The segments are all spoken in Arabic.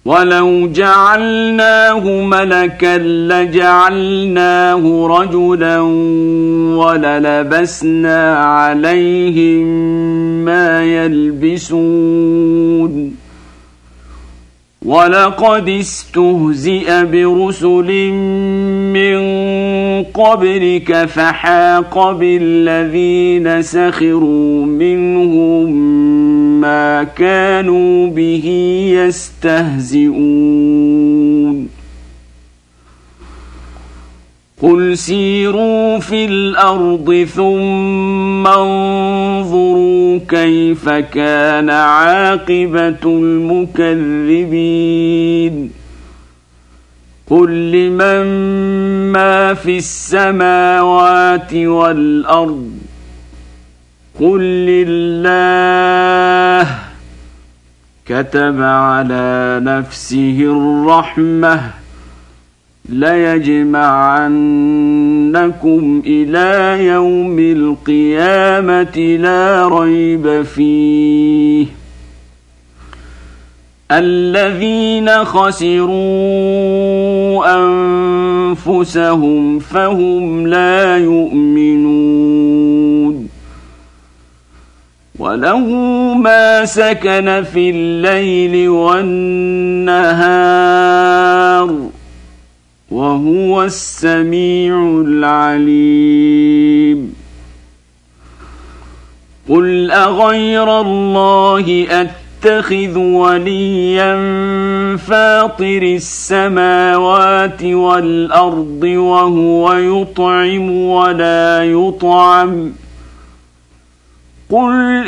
ولو جعلناه ملكا لجعلناه رجلا وللبسنا عليهم ما يلبسون ولقد استهزئ برسل من قبلك فحاق بالذين سخروا منهم ما كانوا به يستهزئون قل سيروا في الأرض ثم انظروا كيف كان عاقبة المكذبين قل لمن ما في السماوات والأرض قل لله كتب على نفسه الرحمة ليجمعنكم إلى يوم القيامة لا ريب فيه الذين خسروا أنفسهم فهم لا يؤمنون وله ما سكن في الليل والنهار وهو السميع العليم قل أغير الله أتخذ وليا فاطر السماوات والأرض وهو يطعم ولا يطعم قل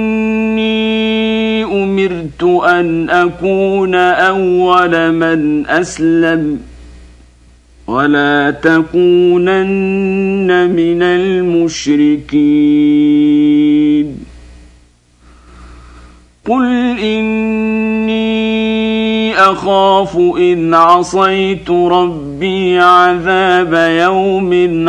إني أمرت أن أكون أول من أسلم ولا تكونن من المشركين قل إني أخاف إن عصيت ربي عذاب يوم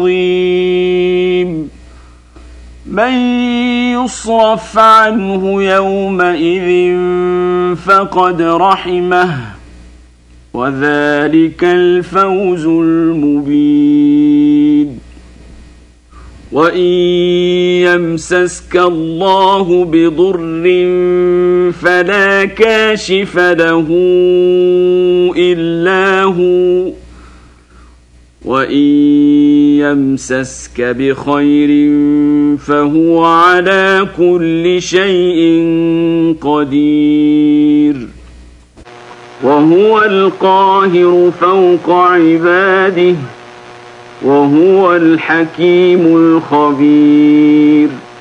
عظيم من يصرف عنه يومئذ فقد رحمه وذلك الفوز المبين وإن يمسسك الله بضر فلا كاشف له إلا هو وإن يمسسك بخير فهو على كل شيء قدير وهو القاهر فوق عباده وهو الحكيم الخبير